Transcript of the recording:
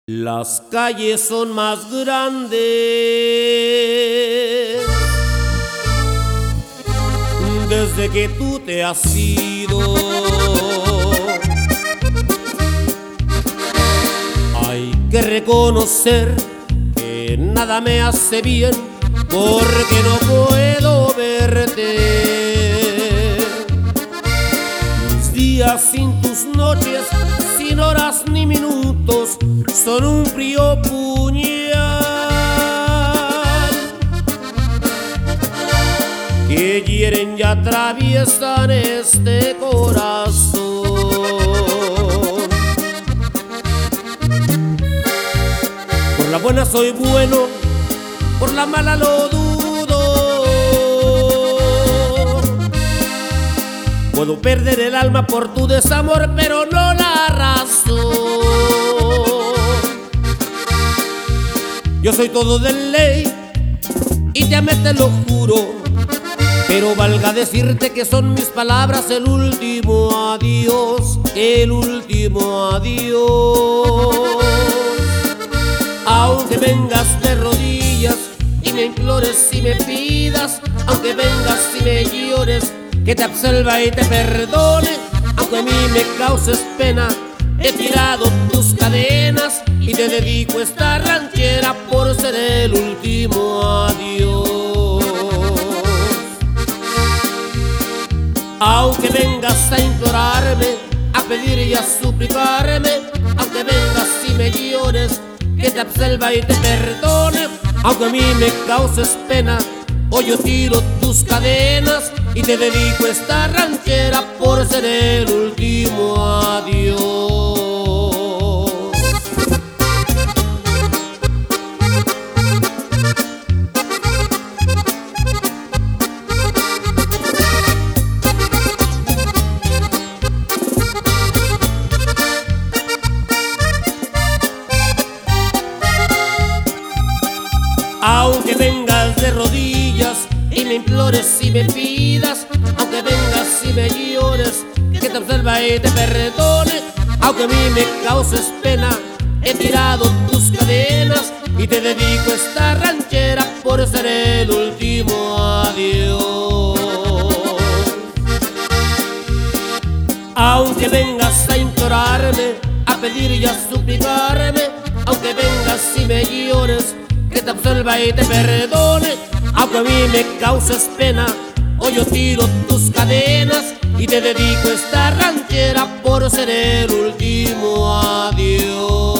Las calles son más grandes desde que tú te has ido. Hay que reconocer que nada me hace bien porque no puedo verte. Mis días sin tus noches, sin horas ni minutos, son un frío puñal que hieren y atraviesan este corazón. Por la buena soy bueno, por la mala lo dudo. Puedo perder el alma por tu desamor, pero no la razón. Yo soy todo de ley y te amé, te lo juro, pero valga decirte que son mis palabras el último adiós, el último adiós. Aunque vengas de rodillas y me implores y me pidas, aunque vengas y me llores, que te absolva y te perdone, aunque a mí me causes pena, he tirado tus cadenas y te dedico esta ranchera por ser el último adiós. Aunque vengas a implorarme, a pedir y a suplicarme, aunque vengas y me llores, que te absolva y te perdone, aunque a mí me causes pena, hoy yo tiro tus cadenas y te dedico esta ranchera por ser el último adiós. Aunque vengas de rodillas y me implores y me pidas, aunque vengas y me llores, que te observa y te perdone, aunque a mí me causes pena, he tirado tus cadenas y te dedico esta ranchera por ser el último adiós. Aunque vengas a implorarme, a pedir y a suplicarme, aunque vengas y me llores, que te absolva y te perdone, aunque a mí me causes pena, hoy yo tiro tus cadenas y te dedico esta ranchera por ser el último adiós.